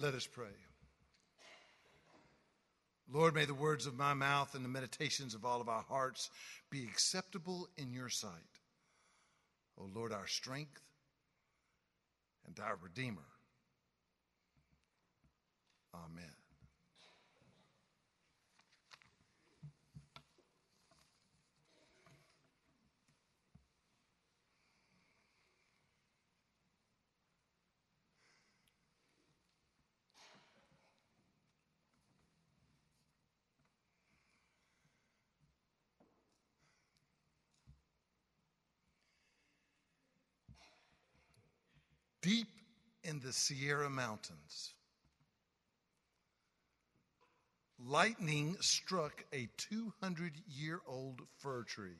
Let us pray. Lord, may the words of my mouth and the meditations of all of our hearts be acceptable in your sight. O Lord, our strength and our Redeemer. Amen. Deep in the Sierra Mountains, lightning struck a 200-year-old fir tree.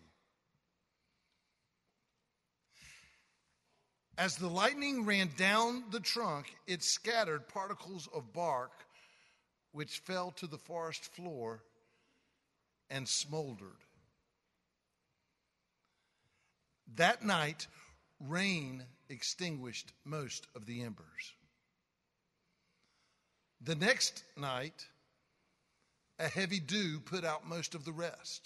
As the lightning ran down the trunk, it scattered particles of bark which fell to the forest floor and smoldered. That night, rain extinguished most of the embers. The next night, a heavy dew put out most of the rest.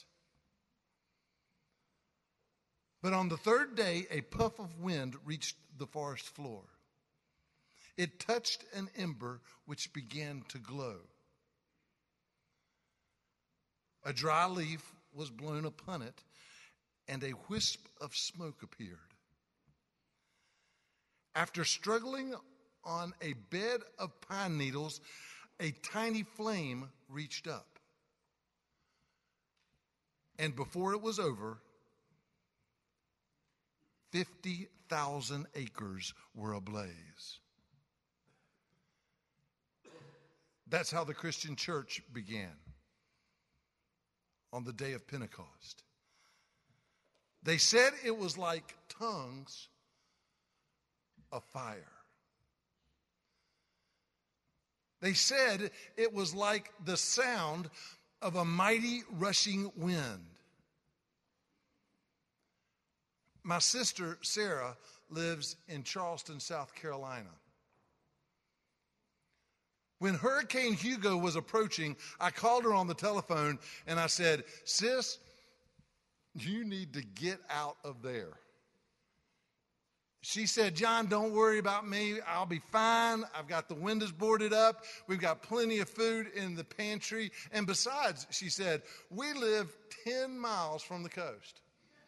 But on the third day, a puff of wind reached the forest floor. It touched an ember which began to glow. A dry leaf was blown upon it, and a wisp of smoke appeared. After struggling on a bed of pine needles, a tiny flame reached up. And before it was over, 50,000 acres were ablaze. That's how the Christian church began on the day of Pentecost. They said it was like tongues of fire. They said it was like the sound of a mighty rushing wind. My sister, Sarah, lives in Charleston, South Carolina. When Hurricane Hugo was approaching, I called her on the telephone and I said, "Sis, you need to get out of there." She said, "John, don't worry about me. I'll be fine. I've got the windows boarded up. We've got plenty of food in the pantry. And besides," she said, "we live 10 miles from the coast."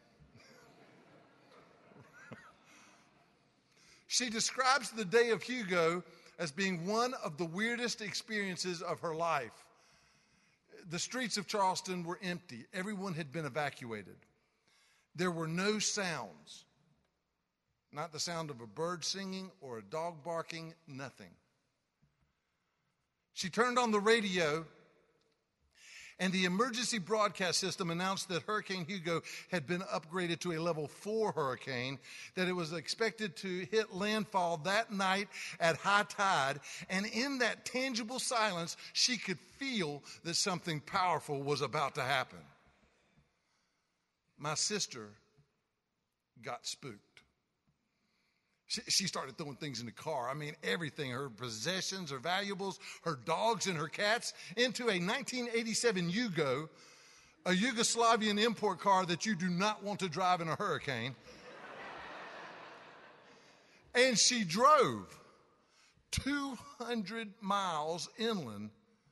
She describes the day of Hugo as being one of the weirdest experiences of her life. The streets of Charleston were empty. Everyone had been evacuated. There were no sounds. Not the sound of a bird singing or a dog barking, nothing. She turned on the radio, and the emergency broadcast system announced that Hurricane Hugo had been upgraded to a level 4 hurricane, that it was expected to hit landfall that night at high tide, and in that tangible silence, she could feel that something powerful was about to happen. My sister got spooked. She started throwing things in the car. I mean, everything, her possessions, her valuables, her dogs and her cats, into a 1987 Yugo, a Yugoslavian import car that you do not want to drive in a hurricane. And she drove 200 miles inland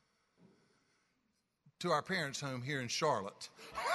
to our parents' home here in Charlotte.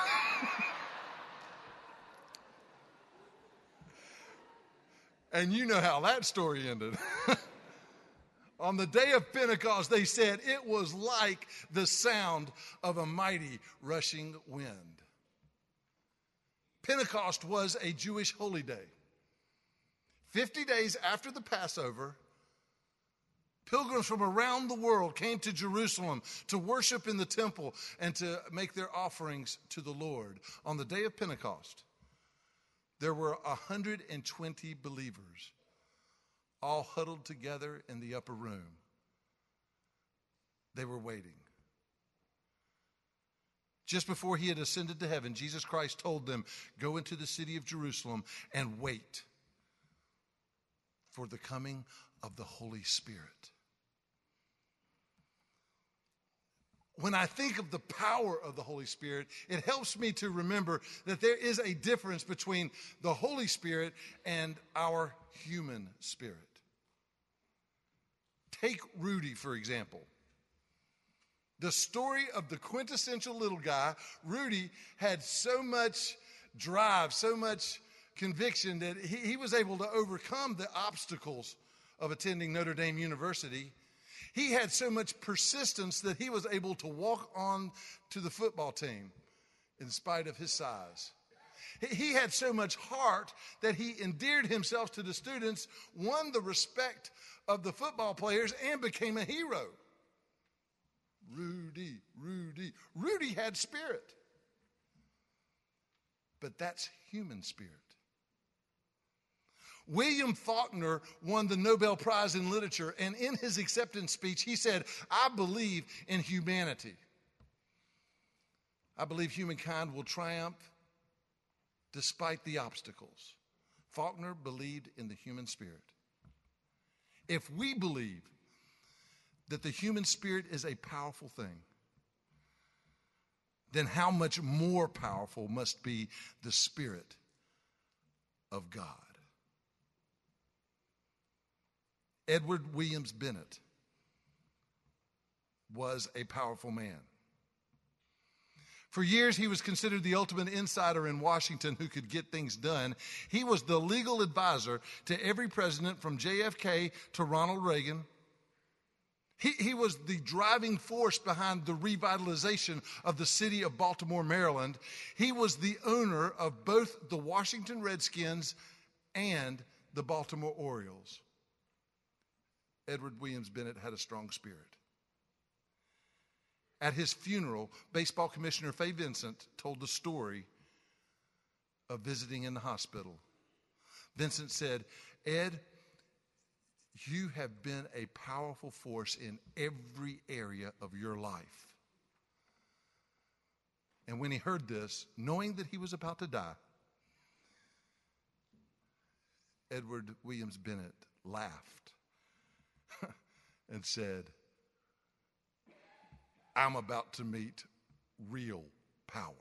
And you know how that story ended. On the day of Pentecost, they said it was like the sound of a mighty rushing wind. Pentecost was a Jewish holy day. 50 days after the Passover, pilgrims from around the world came to Jerusalem to worship in the temple and to make their offerings to the Lord. On the day of Pentecost, there were 120 believers, all huddled together in the upper room. They were waiting. Just before he had ascended to heaven, Jesus Christ told them, "Go into the city of Jerusalem and wait for the coming of the Holy Spirit. When I think of the power of the Holy Spirit, it helps me to remember that there is a difference between the Holy Spirit and our human spirit. Take Rudy, for example. The story of the quintessential little guy. Rudy had so much drive, so much conviction that he was able to overcome the obstacles of attending Notre Dame University. He had so much persistence that he was able to walk on to the football team in spite of his size. He had so much heart that he endeared himself to the students, won the respect of the football players, and became a hero. Rudy had spirit. But that's human spirit. William Faulkner won the Nobel Prize in Literature, and in his acceptance speech, he said, "I believe in humanity. I believe humankind will triumph despite the obstacles." Faulkner believed in the human spirit. If we believe that the human spirit is a powerful thing, then how much more powerful must be the Spirit of God? Edward Williams Bennett was a powerful man. For years, he was considered the ultimate insider in Washington who could get things done. He was the legal advisor to every president from JFK to Ronald Reagan. He was the driving force behind the revitalization of the city of Baltimore, Maryland. He was the owner of both the Washington Redskins and the Baltimore Orioles. Edward Williams Bennett had a strong spirit. At his funeral, Baseball Commissioner Fay Vincent told the story of visiting in the hospital. Vincent said, "Ed, you have been a powerful force in every area of your life." And when he heard this, knowing that he was about to die, Edward Williams Bennett laughed and said, "I'm about to meet real power."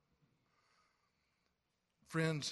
Friends,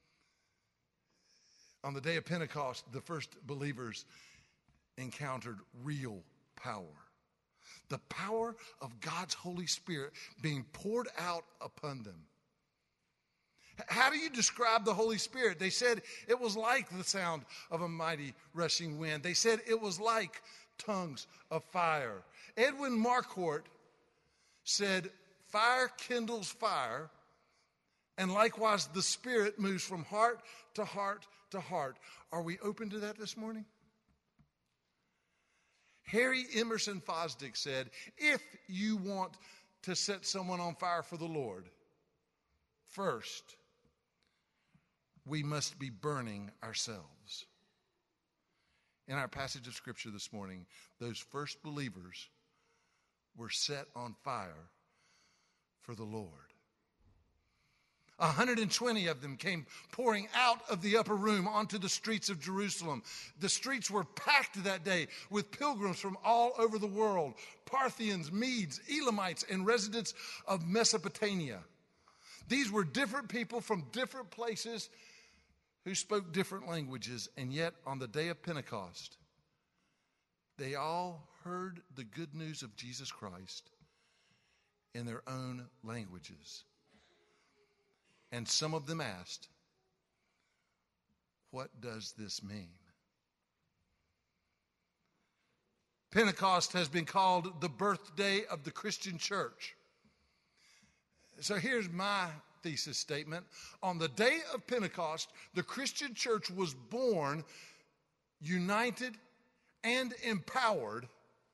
on the day of Pentecost, the first believers encountered real power. The power of God's Holy Spirit being poured out upon them. How do you describe the Holy Spirit? They said it was like the sound of a mighty rushing wind. They said it was like tongues of fire. Edwin Marquardt said, "Fire kindles fire, and likewise the Spirit moves from heart to heart to heart." Are we open to that this morning? Harry Emerson Fosdick said, "If you want to set someone on fire for the Lord, first, we must be burning ourselves." In our passage of Scripture this morning, those first believers were set on fire for the Lord. 120 of them came pouring out of the upper room onto the streets of Jerusalem. The streets were packed that day with pilgrims from all over the world: Parthians, Medes, Elamites, and residents of Mesopotamia. These were different people from different places who spoke different languages, and yet on the day of Pentecost, they all heard the good news of Jesus Christ in their own languages. And some of them asked, "What does this mean?" Pentecost has been called the birthday of the Christian church. So here's my thesis statement. On the day of Pentecost, the Christian church was born, united, and empowered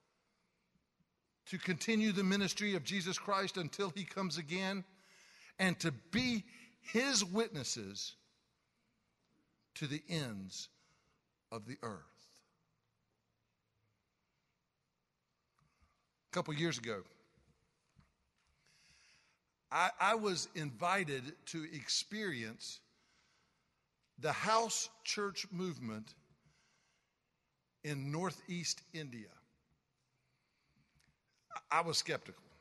to continue the ministry of Jesus Christ until he comes again, and to be his witnesses to the ends of the earth. A couple years ago, I was invited to experience the house church movement in Northeast India. I was skeptical.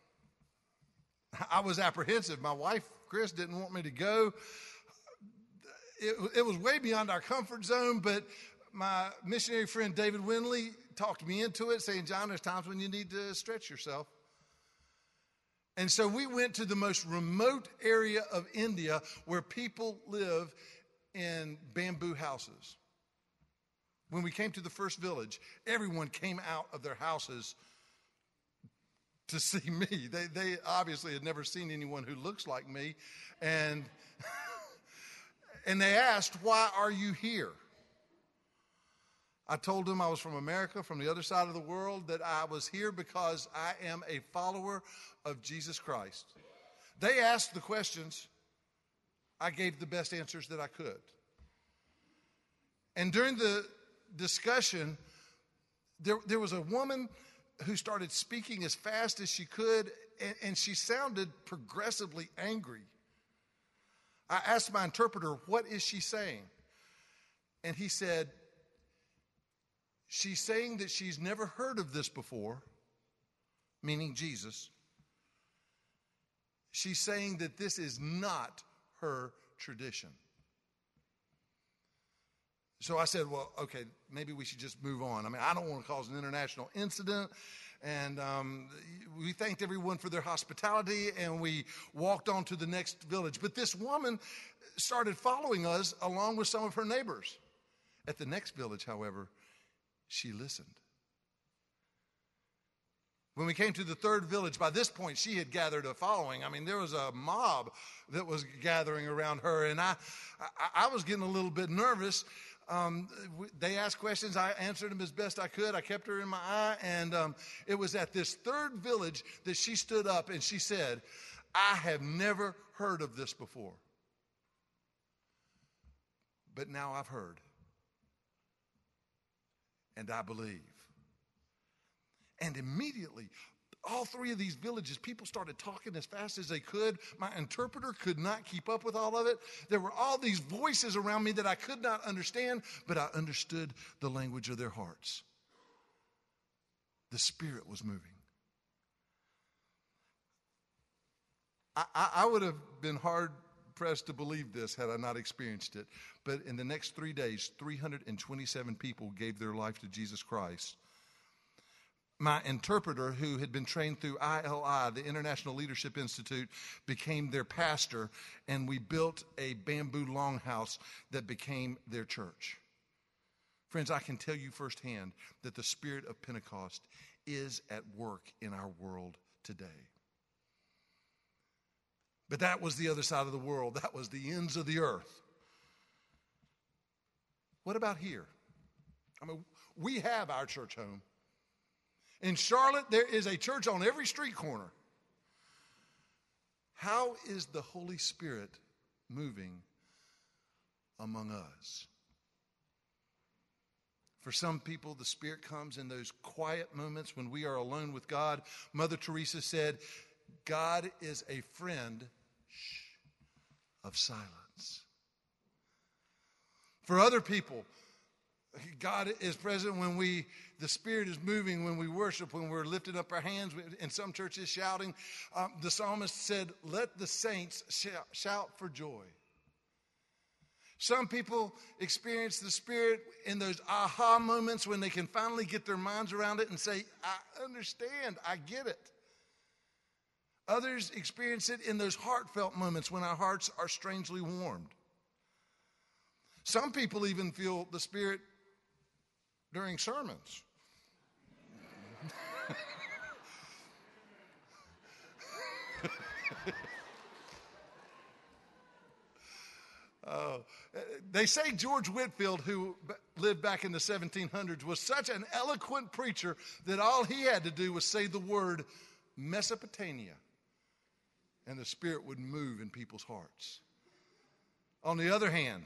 I was apprehensive. My wife, Chris, didn't want me to go. It was way beyond our comfort zone, but my missionary friend David Winley talked me into it, saying, John, there's times when you need to stretch yourself. And so we went to the most remote area of India where people live in bamboo houses. When we came to the first village, everyone came out of their houses to see me. They obviously had never seen anyone who looks like me. And, and they asked, why are you here? I told them I was from America, from the other side of the world, that I was here because I am a follower of Jesus Christ. They asked the questions. I gave the best answers that I could. And during the discussion, there was a woman who started speaking as fast as she could, and she sounded progressively angry. I asked my interpreter, what is she saying? And he said, she's saying that she's never heard of this before, meaning Jesus. She's saying that this is not her tradition. So I said, well, okay, maybe we should just move on. I mean, I don't want to cause an international incident. And we thanked everyone for their hospitality, and we walked on to the next village. But this woman started following us along with some of her neighbors. At the next village, however, she listened. When we came to the third village, by this point, she had gathered a following. I mean, there was a mob that was gathering around her, and I was getting a little bit nervous. They asked questions. I answered them as best I could. I kept her in my eye, and it was at this third village that she stood up, and she said, I have never heard of this before, but now I've heard, and I believe. And immediately, all three of these villages, people started talking as fast as they could. My interpreter could not keep up with all of it. There were all these voices around me that I could not understand, but I understood the language of their hearts. The Spirit was moving. I would have been hard-pressed to believe this had I not experienced it. But in the next 3 days, 327 people gave their life to Jesus Christ. My interpreter, who had been trained through ILI, the International Leadership Institute, became their pastor, and we built a bamboo longhouse that became their church. Friends, I can tell you firsthand that the Spirit of Pentecost is at work in our world today. But that was the other side of the world. That was the ends of the earth. What about here? I mean, we have our church home. In Charlotte, there is a church on every street corner. How is the Holy Spirit moving among us? For some people, the Spirit comes in those quiet moments when we are alone with God. Mother Teresa said, God is a friend of silence. For other people, God is present when the Spirit is moving, when we worship, when we're lifting up our hands, in some churches shouting. The psalmist said, let the saints shout for joy. Some people experience the Spirit in those aha moments when they can finally get their minds around it and say, I understand, I get it. Others experience it in those heartfelt moments when our hearts are strangely warmed. Some people even feel the Spirit during sermons. They say George Whitefield, who lived back in the 1700s, was such an eloquent preacher that all he had to do was say the word Mesopotamia, and the Spirit would move in people's hearts. On the other hand,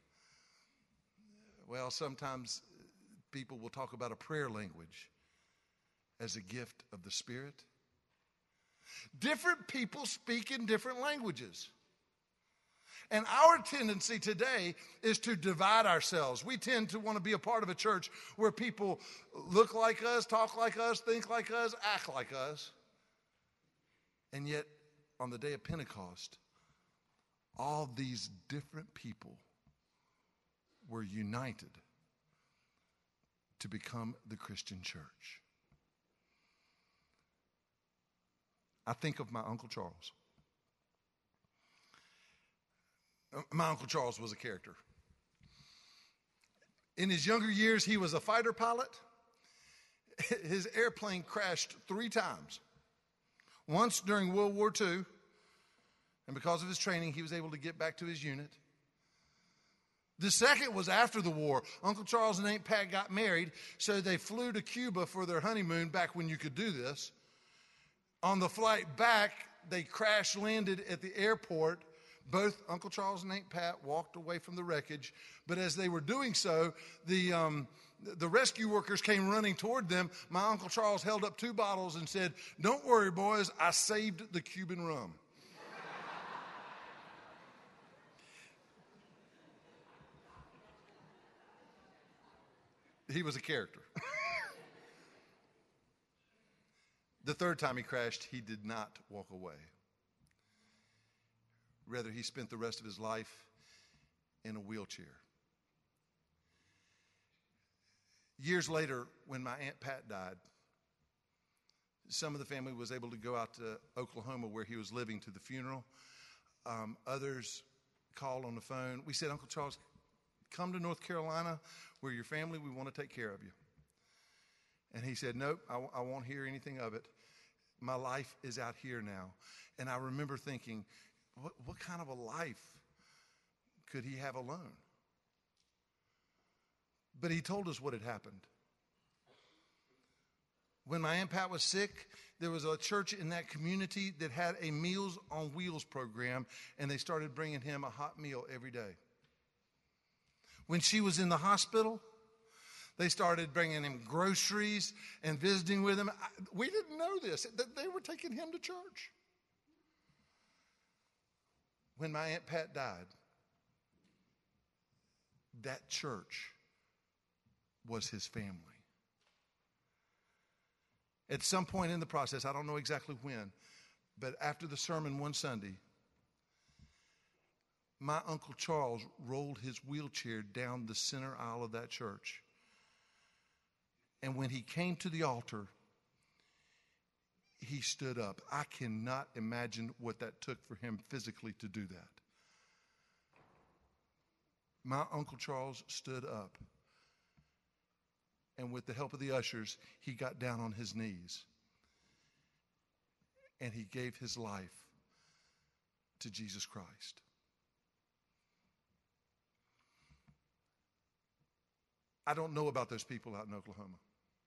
well, sometimes people will talk about a prayer language as a gift of the Spirit. Different people speak in different languages. And our tendency today is to divide ourselves. We tend to want to be a part of a church where people look like us, talk like us, think like us, act like us. And yet, on the day of Pentecost, all these different people were united to become the Christian church. I think of my Uncle Charles. My Uncle Charles was a character. In his younger years, he was a fighter pilot. His airplane crashed 3 times. Once during World War II, and because of his training, he was able to get back to his unit. The second was after the war. Uncle Charles and Aunt Pat got married, so they flew to Cuba for their honeymoon back when you could do this. On the flight back, they crash landed at the airport. Both Uncle Charles and Aunt Pat walked away from the wreckage, but as they were doing so, the rescue workers came running toward them. My Uncle Charles held up 2 bottles and said, "Don't worry, boys, I saved the Cuban rum." He was a character. The third time he crashed, he did not walk away. Rather, he spent the rest of his life in a wheelchair. Years later, when my Aunt Pat died, some of the family was able to go out to Oklahoma where he was living to the funeral. Others called on the phone. We said, "Uncle Charles, come to North Carolina. We're your family. We want to take care of you." And he said, "Nope, I won't hear anything of it. My life is out here now." And I remember thinking, what kind of a life could he have alone? But he told us what had happened. When my Aunt Pat was sick, there was a church in that community that had a Meals on Wheels program, and they started bringing him a hot meal every day. When she was in the hospital, they started bringing him groceries and visiting with him. We didn't know this, that they were taking him to church. When my Aunt Pat died, that church was his family. At some point in the process, I don't know exactly when, but after the sermon one Sunday, my Uncle Charles rolled his wheelchair down the center aisle of that church. And when he came to the altar, he stood up. I cannot imagine what that took for him physically to do that. My Uncle Charles stood up. And with the help of the ushers, he got down on his knees. And he gave his life to Jesus Christ. I don't know about those people out in Oklahoma.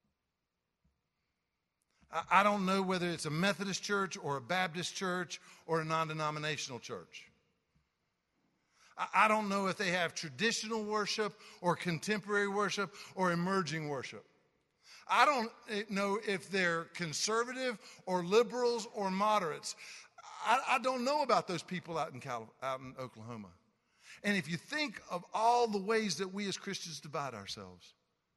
I don't know whether it's a Methodist church or a Baptist church or a non-denominational church. I don't know if they have traditional worship or contemporary worship or emerging worship. I don't know if they're conservative or liberals or moderates. I don't know about those people out in Oklahoma. And if you think of all the ways that we as Christians divide ourselves,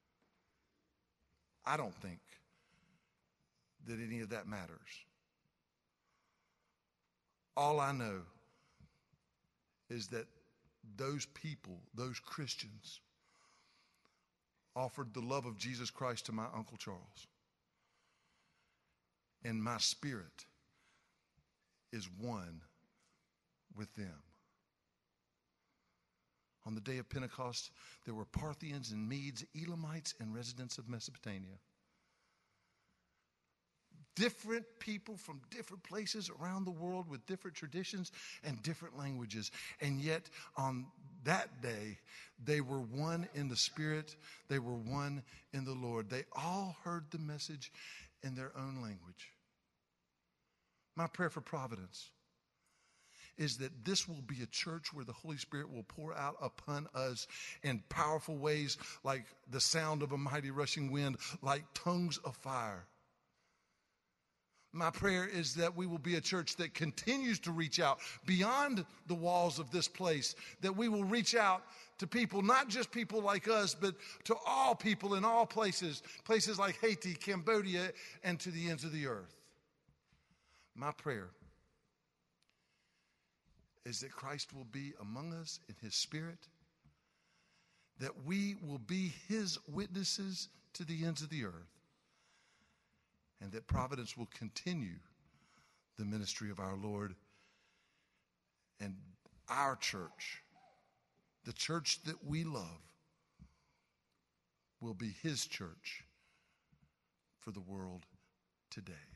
I don't think that any of that matters. All I know is that those people, those Christians, offered the love of Jesus Christ to my Uncle Charles. And my spirit is one with them. On the day of Pentecost, there were Parthians and Medes, Elamites, and residents of Mesopotamia. Different people from different places around the world with different traditions and different languages. And yet, on that day, they were one in the Spirit. They were one in the Lord. They all heard the message in their own language. My prayer for Providence is that this will be a church where the Holy Spirit will pour out upon us in powerful ways, like the sound of a mighty rushing wind, like tongues of fire. My prayer is that we will be a church that continues to reach out beyond the walls of this place, that we will reach out to people, not just people like us, but to all people in all places, places like Haiti, Cambodia, and to the ends of the earth. My prayer is that Christ will be among us in his Spirit, that we will be his witnesses to the ends of the earth, and that Providence will continue the ministry of our Lord, and our church, the church that we love, will be his church for the world today.